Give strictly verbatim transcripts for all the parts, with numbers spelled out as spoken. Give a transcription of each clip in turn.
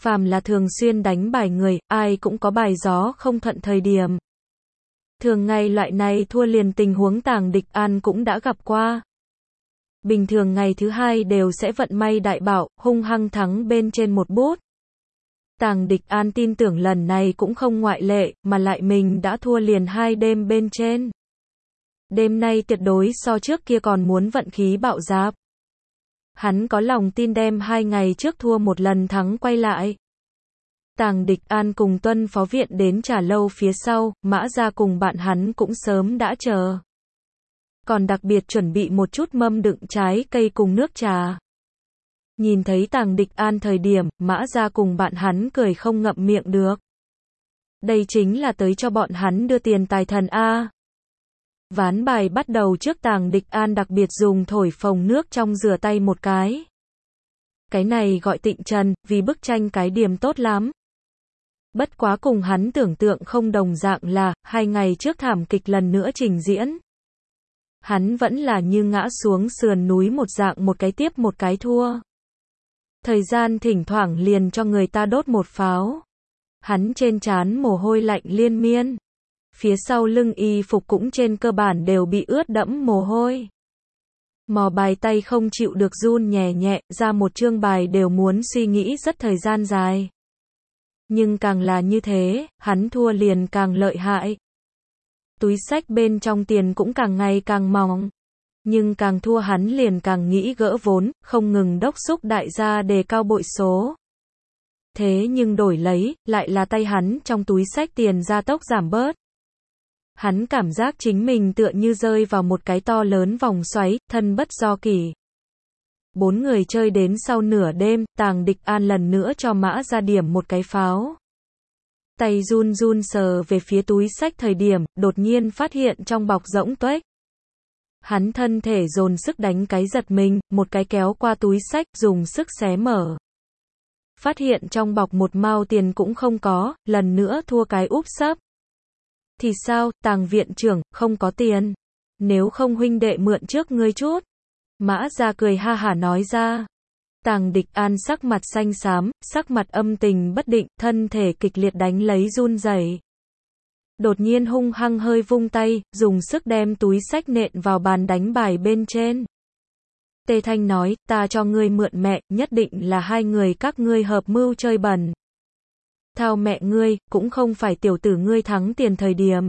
Phàm là thường xuyên đánh bài người, ai cũng có bài gió không thuận thời điểm. Thường ngày loại này thua liền tình huống Tàng Địch An cũng đã gặp qua. Bình thường ngày thứ hai đều sẽ vận may đại bảo, hung hăng thắng bên trên một bút. Tàng Địch An tin tưởng lần này cũng không ngoại lệ, mà lại mình đã thua liền hai đêm bên trên. Đêm nay tuyệt đối so trước kia còn muốn vận khí bạo dạp. Hắn có lòng tin đem hai ngày trước thua một lần thắng quay lại. Tàng Địch An cùng Tuân Phó Viện đến trà lâu phía sau, Mã Gia cùng bạn hắn cũng sớm đã chờ. Còn đặc biệt chuẩn bị một chút mâm đựng trái cây cùng nước trà. Nhìn thấy Tàng Địch An thời điểm, Mã Gia cùng bạn hắn cười không ngậm miệng được. Đây chính là tới cho bọn hắn đưa tiền tài thần A. Ván bài bắt đầu trước Tàng Địch An đặc biệt dùng thổi phồng nước trong rửa tay một cái. Cái này gọi tịnh trần, vì bức tranh cái điểm tốt lắm. Bất quá cùng hắn tưởng tượng không đồng dạng là, hai ngày trước thảm kịch lần nữa trình diễn. Hắn vẫn là như ngã xuống sườn núi một dạng một cái tiếp một cái thua. Thời gian thỉnh thoảng liền cho người ta đốt một pháo. Hắn trên trán mồ hôi lạnh liên miên. Phía sau lưng y phục cũng trên cơ bản đều bị ướt đẫm mồ hôi. Mò bài tay không chịu được run nhẹ nhẹ, ra một chương bài đều muốn suy nghĩ rất thời gian dài. Nhưng càng là như thế, hắn thua liền càng lợi hại. Túi xách bên trong tiền cũng càng ngày càng mỏng. Nhưng càng thua hắn liền càng nghĩ gỡ vốn, không ngừng đốc xúc đại gia đề cao bội số. Thế nhưng đổi lấy, lại là tay hắn trong túi xách tiền gia tốc giảm bớt. Hắn cảm giác chính mình tựa như rơi vào một cái to lớn vòng xoáy, thân bất do kỷ. Bốn người chơi đến sau nửa đêm, Tàng Địch An lần nữa cho Mã Gia điểm một cái pháo. Tay run run sờ về phía túi xách thời điểm, đột nhiên phát hiện trong bọc rỗng tuếch. Hắn thân thể dồn sức đánh cái giật mình, một cái kéo qua túi xách, dùng sức xé mở. Phát hiện trong bọc một mao tiền cũng không có, lần nữa thua cái úp sấp. Thì sao, Tàng viện trưởng, không có tiền. Nếu không huynh đệ mượn trước ngươi chút. Mã Gia cười ha hả nói ra. Tàng Địch An sắc mặt xanh xám, sắc mặt âm tình bất định, thân thể kịch liệt đánh lấy run rẩy. Đột nhiên hung hăng hơi vung tay, dùng sức đem túi xách nện vào bàn đánh bài bên trên. Tề Thanh nói, ta cho ngươi mượn mẹ, nhất định là hai người các ngươi hợp mưu chơi bẩn. Thao mẹ ngươi, cũng không phải tiểu tử ngươi thắng tiền thời điểm.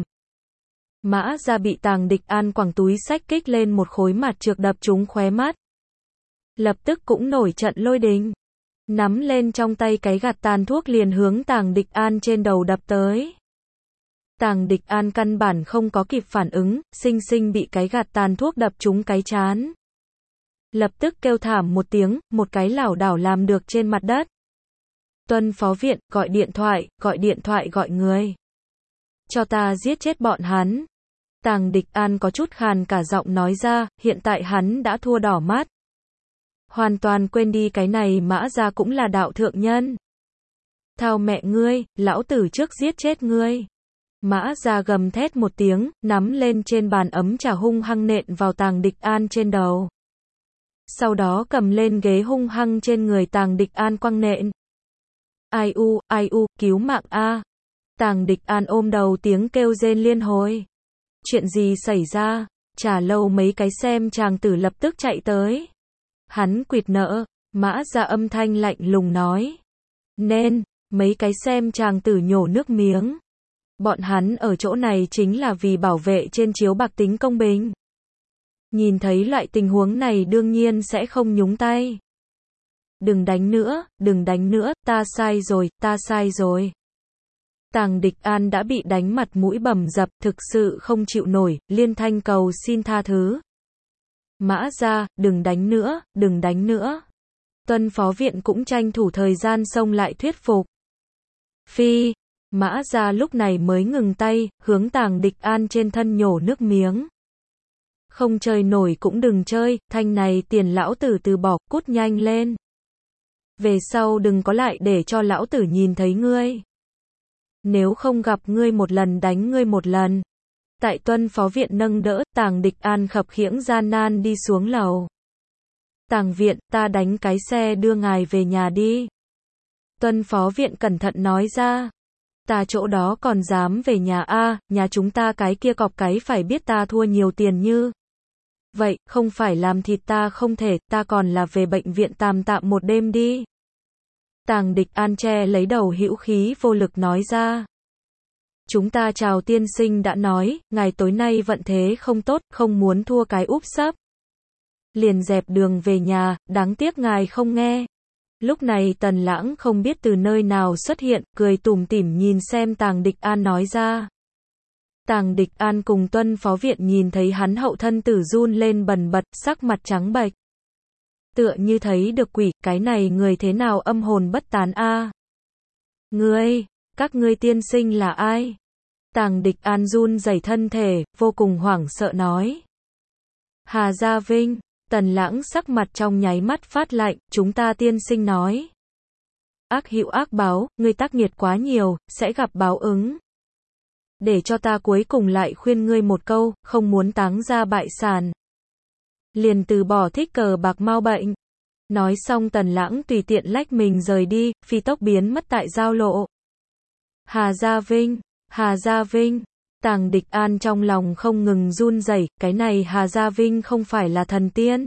Mã Gia bị Tàng Địch An quẳng túi xách kích lên một khối mặt trược đập trúng khóe mắt. Lập tức cũng nổi trận lôi đình. Nắm lên trong tay cái gạt tàn thuốc liền hướng Tàng Địch An trên đầu đập tới. Tàng Địch An căn bản không có kịp phản ứng, xinh xinh bị cái gạt tàn thuốc đập trúng cái trán. Lập tức kêu thảm một tiếng, một cái lảo đảo làm được trên mặt đất. Tuân Phó Viện, gọi điện thoại, gọi điện thoại gọi người. Cho ta giết chết bọn hắn. Tàng Địch An có chút khàn cả giọng nói ra, hiện tại hắn đã thua đỏ mắt. Hoàn toàn quên đi cái này Mã Gia cũng là đạo thượng nhân. Thao mẹ ngươi, lão tử trước giết chết ngươi. Mã Gia gầm thét một tiếng, nắm lên trên bàn ấm trà hung hăng nện vào Tàng Địch An trên đầu. Sau đó cầm lên ghế hung hăng trên người Tàng Địch An quăng nện. Ai u, ai u, cứu mạng a. Tàng Địch An ôm đầu tiếng kêu rên liên hồi. Chuyện gì xảy ra? Trà lâu mấy cái xem chàng tử lập tức chạy tới. Hắn quỵt nợ, Mã Gia âm thanh lạnh lùng nói. Nên, mấy cái xem chàng tử nhổ nước miếng. Bọn hắn ở chỗ này chính là vì bảo vệ trên chiếu bạc tính công bình. Nhìn thấy loại tình huống này đương nhiên sẽ không nhúng tay. Đừng đánh nữa, đừng đánh nữa, ta sai rồi, ta sai rồi. Tàng Địch An đã bị đánh mặt mũi bầm dập, thực sự không chịu nổi, liên thanh cầu xin tha thứ. Mã Gia, đừng đánh nữa, đừng đánh nữa. Tuân Phó Viện cũng tranh thủ thời gian xông lại thuyết phục. Phi, Mã Gia lúc này mới ngừng tay, hướng Tàng Địch An trên thân nhổ nước miếng. Không chơi nổi cũng đừng chơi, thanh này tiền lão tử từ bỏ, cút nhanh lên. Về sau đừng có lại để cho lão tử nhìn thấy ngươi. Nếu không gặp ngươi một lần đánh ngươi một lần. Tại Tuân Phó Viện nâng đỡ, Tàng Địch An khập khiễng gian nan đi xuống lầu. Tàng Viện, ta đánh cái xe đưa ngài về nhà đi. Tuân phó viện cẩn thận nói ra. Ta chỗ đó còn dám về nhà a, nhà chúng ta cái kia cọp cái phải biết ta thua nhiều tiền như. Vậy, không phải làm thịt ta không thể, ta còn là về bệnh viện tạm tạm một đêm đi. Tàng Địch An che lấy đầu hữu khí vô lực nói ra. Chúng ta chào tiên sinh đã nói, ngài tối nay vận thế không tốt, không muốn thua cái úp sấp. Liền dẹp đường về nhà, đáng tiếc ngài không nghe. Lúc này Tần Lãng không biết từ nơi nào xuất hiện, cười tủm tỉm nhìn xem Tàng Địch An nói ra. Tàng Địch An cùng Tuân phó viện nhìn thấy hắn hậu thân tử run lên bần bật, sắc mặt trắng bệch. Tựa như thấy được quỷ, cái này người thế nào âm hồn bất tán a? Ngươi, các ngươi tiên sinh là ai? Tàng Địch An run rẩy thân thể, vô cùng hoảng sợ nói. Hà Gia Vinh. Tần Lãng sắc mặt trong nháy mắt phát lạnh, chúng ta tiên sinh nói. Ác hữu ác báo, ngươi tác nghiệt quá nhiều, sẽ gặp báo ứng. Để cho ta cuối cùng lại khuyên ngươi một câu, không muốn táng ra bại sản. Liền từ bỏ thích cờ bạc mau bệnh. Nói xong Tần Lãng tùy tiện lách mình rời đi, phi tốc biến mất tại giao lộ. Hà Gia Vinh, Hà Gia Vinh. Tàng Địch An trong lòng không ngừng run rẩy, cái này Hà Gia Vinh không phải là thần tiên.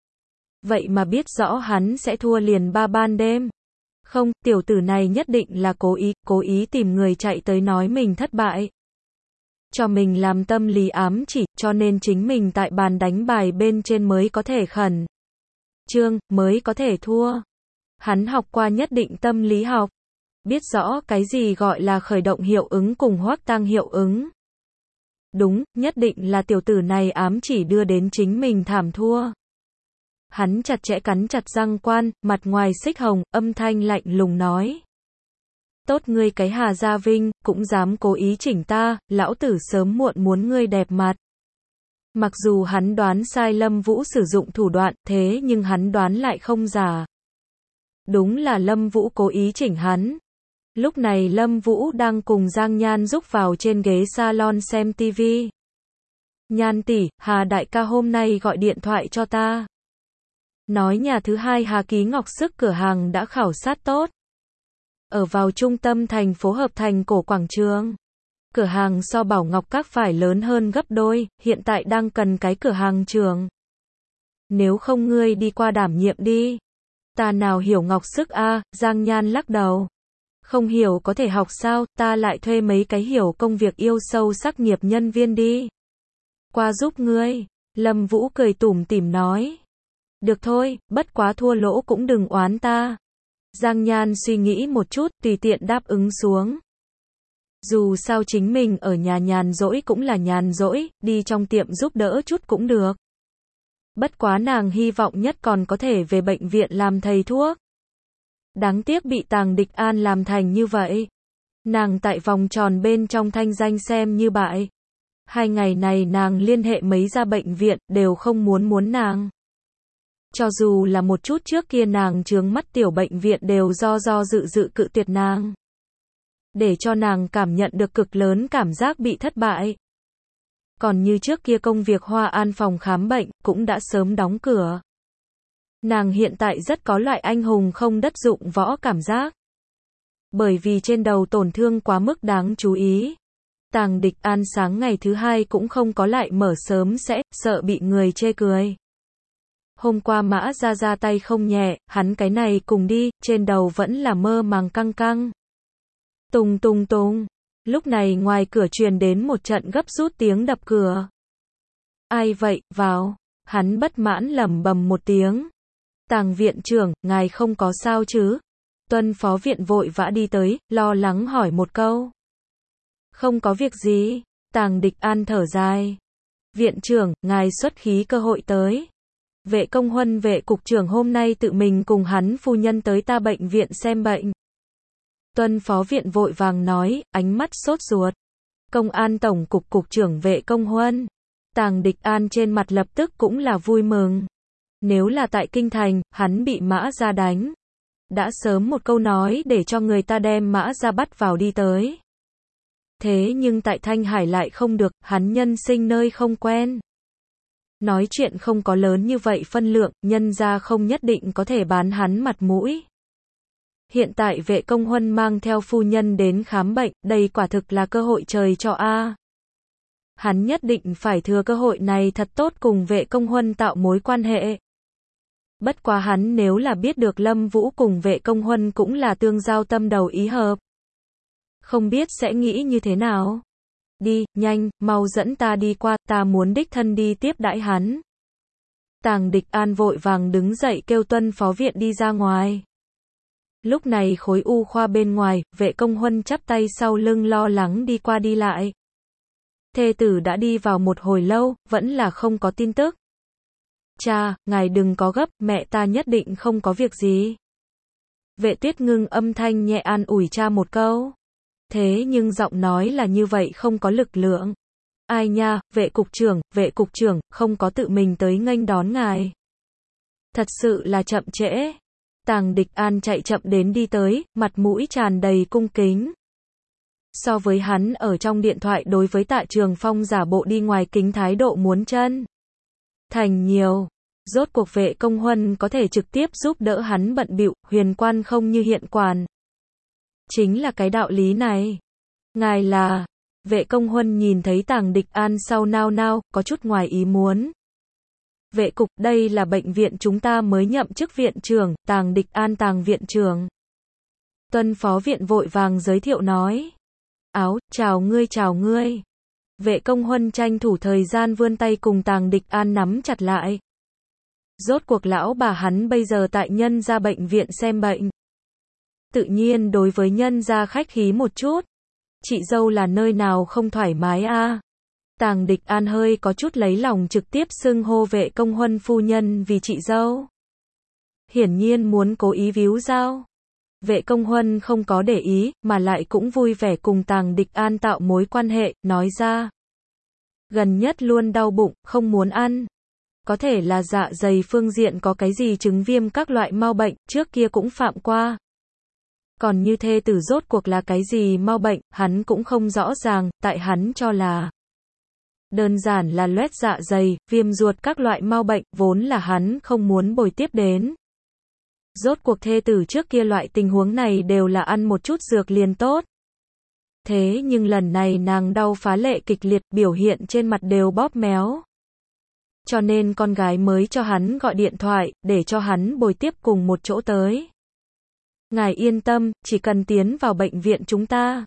Vậy mà biết rõ hắn sẽ thua liền ba ban đêm. Không, tiểu tử này nhất định là cố ý, cố ý tìm người chạy tới nói mình thất bại. Cho mình làm tâm lý ám chỉ, cho nên chính mình tại bàn đánh bài bên trên mới có thể khẩn trương, mới có thể thua. Hắn học qua nhất định tâm lý học. Biết rõ cái gì gọi là khởi động hiệu ứng cùng hoắc tăng hiệu ứng. Đúng, nhất định là tiểu tử này ám chỉ đưa đến chính mình thảm thua. Hắn chặt chẽ cắn chặt răng quan, mặt ngoài xích hồng, âm thanh lạnh lùng nói. Tốt ngươi cái Hà Gia Vinh, cũng dám cố ý chỉnh ta, lão tử sớm muộn muốn ngươi đẹp mặt. Mặc dù hắn đoán sai Lâm Vũ sử dụng thủ đoạn, thế nhưng hắn đoán lại không giả. Đúng là Lâm Vũ cố ý chỉnh hắn. Lúc này Lâm Vũ đang cùng Giang Nhan rúc vào trên ghế salon xem tivi. Nhan tỷ, Hà đại ca hôm nay gọi điện thoại cho ta. Nói nhà thứ hai Hà Ký Ngọc Sức cửa hàng đã khảo sát tốt. Ở vào trung tâm thành phố Hợp Thành cổ quảng trường. Cửa hàng so Bảo Ngọc Các phải lớn hơn gấp đôi, hiện tại đang cần cái cửa hàng trường. Nếu không ngươi đi qua đảm nhiệm đi. Ta nào hiểu Ngọc Sức a, Giang Nhan lắc đầu. Không hiểu có thể học sao, ta lại thuê mấy cái hiểu công việc yêu sâu sắc nghiệp nhân viên đi. Qua giúp ngươi. Lâm Vũ cười tủm tỉm nói. Được thôi, bất quá thua lỗ cũng đừng oán ta. Giang Nhan suy nghĩ một chút, tùy tiện đáp ứng xuống. Dù sao chính mình ở nhà nhàn rỗi cũng là nhàn rỗi, đi trong tiệm giúp đỡ chút cũng được. Bất quá nàng hy vọng nhất còn có thể về bệnh viện làm thầy thuốc. Đáng tiếc bị Tàng Địch An làm thành như vậy. Nàng tại vòng tròn bên trong thanh danh xem như bại. Hai ngày này nàng liên hệ mấy gia bệnh viện, đều không muốn muốn nàng. Cho dù là một chút trước kia nàng chướng mắt tiểu bệnh viện đều do do dự dự cự tuyệt nàng. Để cho nàng cảm nhận được cực lớn cảm giác bị thất bại. Còn như trước kia công việc Hoa An phòng khám bệnh, cũng đã sớm đóng cửa. Nàng hiện tại rất có loại anh hùng không đất dụng võ cảm giác. Bởi vì trên đầu tổn thương quá mức đáng chú ý. Tàng Địch An sáng ngày thứ hai cũng không có lại mở sớm sẽ, sợ bị người chê cười. Hôm qua Mã ra ra tay không nhẹ, hắn cái này cùng đi, trên đầu vẫn là mơ màng căng căng. Tùng tùng tùng. Lúc này ngoài cửa truyền đến một trận gấp rút tiếng đập cửa. Ai vậy, vào. Hắn bất mãn lẩm bẩm một tiếng. Tàng viện trưởng, ngài không có sao chứ? Tuân phó viện vội vã đi tới, lo lắng hỏi một câu. Không có việc gì. Tàng Địch An thở dài. Viện trưởng, ngài xuất khí cơ hội tới. Vệ Công Huân vệ cục trưởng hôm nay tự mình cùng hắn phu nhân tới ta bệnh viện xem bệnh. Tuân phó viện vội vàng nói, ánh mắt sốt ruột. Công an tổng cục cục trưởng Vệ Công Huân. Tàng Địch An trên mặt lập tức cũng là vui mừng. Nếu là tại kinh thành, hắn bị Mã ra đánh. Đã sớm một câu nói để cho người ta đem Mã ra bắt vào đi tới. Thế nhưng tại Thanh Hải lại không được, hắn nhân sinh nơi không quen. Nói chuyện không có lớn như vậy phân lượng, nhân ra không nhất định có thể bán hắn mặt mũi. Hiện tại Vệ Công Huân mang theo phu nhân đến khám bệnh, đây quả thực là cơ hội trời cho a. Hắn nhất định phải thừa cơ hội này thật tốt cùng Vệ Công Huân tạo mối quan hệ. Bất quá hắn nếu là biết được Lâm Vũ cùng Vệ Công Huân cũng là tương giao tâm đầu ý hợp, không biết sẽ nghĩ như thế nào. Đi, nhanh, mau dẫn ta đi qua, ta muốn đích thân đi tiếp đãi hắn. Tàng Địch An vội vàng đứng dậy kêu Tuân phó viện đi ra ngoài. Lúc này khối u khoa bên ngoài, Vệ Công Huân chắp tay sau lưng lo lắng đi qua đi lại. Thê tử đã đi vào một hồi lâu, vẫn là không có tin tức. Cha, ngài đừng có gấp, mẹ ta nhất định không có việc gì. Vệ Tuyết Ngưng âm thanh nhẹ an ủi cha một câu. Thế nhưng giọng nói là như vậy không có lực lượng. Ai nha, Vệ cục trưởng, Vệ cục trưởng, không có tự mình tới nghênh đón ngài. Thật sự là chậm trễ. Tàng Địch An chạy chậm đến đi tới, mặt mũi tràn đầy cung kính. So với hắn ở trong điện thoại đối với Tạ Trường Phong giả bộ đi ngoài kính thái độ muốn chân thành nhiều. Rốt cuộc Vệ Công Huân có thể trực tiếp giúp đỡ hắn bận bịu, huyền quan không như hiện quan. Chính là cái đạo lý này. Ngài là... Vệ Công Huân nhìn thấy Tàng Địch An sau nao nao, có chút ngoài ý muốn. Vệ cục, đây là bệnh viện chúng ta mới nhậm chức viện trưởng, Tàng Địch An Tàng viện trưởng. Tuân phó viện vội vàng giới thiệu nói. Áo, chào ngươi chào ngươi. Vệ Công Huân tranh thủ thời gian vươn tay cùng Tàng Địch An nắm chặt lại. Rốt cuộc lão bà hắn bây giờ tại nhân gia bệnh viện xem bệnh. Tự nhiên đối với nhân gia khách khí một chút. Chị dâu là nơi nào không thoải mái a? À? Tàng Địch An hơi có chút lấy lòng trực tiếp xưng hô Vệ Công Huân phu nhân vì chị dâu. Hiển nhiên muốn cố ý víu dao. Vệ Công Huân không có để ý, mà lại cũng vui vẻ cùng Tàng Địch An tạo mối quan hệ, nói ra. Gần nhất luôn đau bụng, không muốn ăn. Có thể là dạ dày phương diện có cái gì chứng viêm các loại mau bệnh, trước kia cũng phạm qua. Còn như thê tử rốt cuộc là cái gì mau bệnh, hắn cũng không rõ ràng, tại hắn cho là đơn giản là loét dạ dày, viêm ruột các loại mau bệnh, vốn là hắn không muốn bồi tiếp đến. Rốt cuộc thê tử trước kia loại tình huống này đều là ăn một chút dược liền tốt. Thế nhưng lần này nàng đau phá lệ kịch liệt, biểu hiện trên mặt đều bóp méo. Cho nên con gái mới cho hắn gọi điện thoại, để cho hắn bồi tiếp cùng một chỗ tới. Ngài yên tâm, chỉ cần tiến vào bệnh viện chúng ta.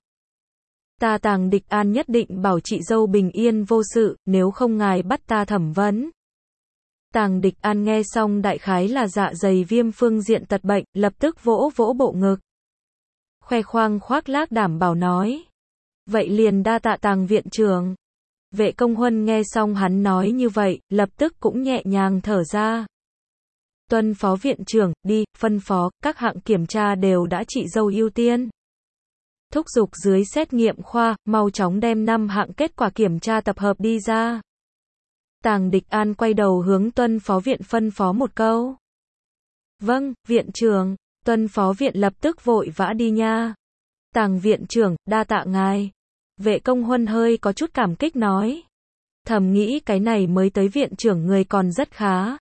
Ta Tàng Địch An nhất định bảo chị dâu bình yên vô sự, nếu không ngài bắt ta thẩm vấn. Tàng Địch An nghe xong đại khái là dạ dày viêm phương diện tật bệnh, lập tức vỗ vỗ bộ ngực. Khoe khoang khoác lác đảm bảo nói. Vậy liền đa tạ Tàng viện trưởng. Vệ Công Huân nghe xong hắn nói như vậy, lập tức cũng nhẹ nhàng thở ra. Tuân phó viện trưởng, đi, phân phó, các hạng kiểm tra đều đã chị dâu ưu tiên. Thúc giục dưới xét nghiệm khoa, mau chóng đem năm hạng kết quả kiểm tra tập hợp đi ra. Tàng Địch An quay đầu hướng Tuân phó viện phân phó một câu. Vâng, viện trưởng. Tuân phó viện lập tức vội vã đi nha. Tàng viện trưởng, đa tạ ngài. Vệ Công Huân hơi có chút cảm kích nói. Thầm nghĩ cái này mới tới viện trưởng người còn rất khá.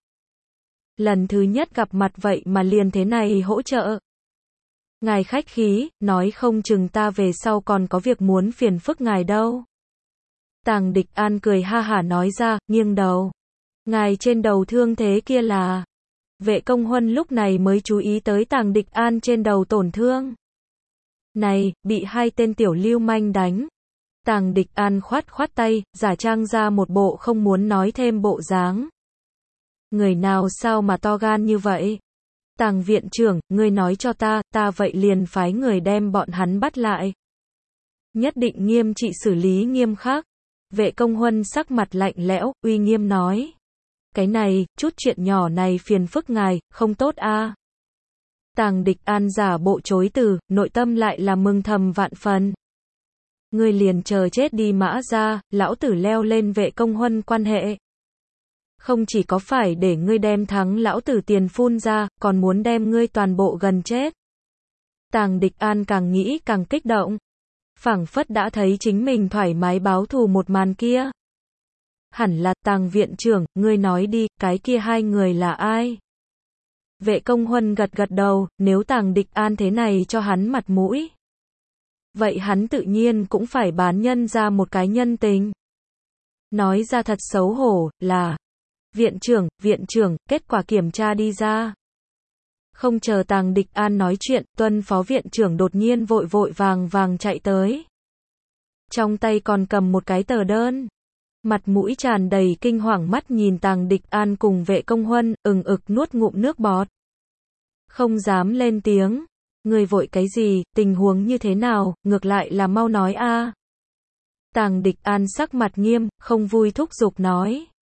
Lần thứ nhất gặp mặt vậy mà liền thế này hỗ trợ. Ngài khách khí, nói không chừng ta về sau còn có việc muốn phiền phức ngài đâu. Tàng Địch An cười ha hả nói ra, nghiêng đầu. Ngài trên đầu thương thế kia là... Vệ Công Huân lúc này mới chú ý tới Tàng Địch An trên đầu tổn thương. Này, bị hai tên tiểu lưu manh đánh. Tàng Địch An khoát khoát tay, giả trang ra một bộ không muốn nói thêm bộ dáng. Người nào sao mà to gan như vậy? Tàng viện trưởng, ngươi nói cho ta, ta vậy liền phái người đem bọn hắn bắt lại. Nhất định nghiêm trị xử lý nghiêm khắc. Vệ Công Huân sắc mặt lạnh lẽo, uy nghiêm nói. Cái này, chút chuyện nhỏ này phiền phức ngài, không tốt a. À. Tàng Địch An giả bộ chối từ, nội tâm lại là mừng thầm vạn phần. Ngươi liền chờ chết đi mã ra, lão tử leo lên Vệ Công Huân quan hệ. Không chỉ có phải để ngươi đem thắng lão tử tiền phun ra, còn muốn đem ngươi toàn bộ gần chết. Tàng Địch An càng nghĩ càng kích động. Phảng phất đã thấy chính mình thoải mái báo thù một màn kia. Hẳn là Tàng viện trưởng, ngươi nói đi, cái kia hai người là ai? Vệ Công Huân gật gật đầu, nếu Tàng Địch An thế này cho hắn mặt mũi, vậy hắn tự nhiên cũng phải bán nhân ra một cái nhân tình. Nói ra thật xấu hổ, là, viện trưởng, viện trưởng, kết quả kiểm tra đi ra. Không chờ Tàng Địch An nói chuyện, Tuân phó viện trưởng đột nhiên vội vội vàng vàng chạy tới. Trong tay còn cầm một cái tờ đơn. Mặt mũi tràn đầy kinh hoàng mắt nhìn Tàng Địch An cùng Vệ Công Huân, ừng ực nuốt ngụm nước bọt. Không dám lên tiếng. Người vội cái gì, tình huống như thế nào, ngược lại là mau nói a. Tàng Địch An sắc mặt nghiêm, không vui thúc giục nói.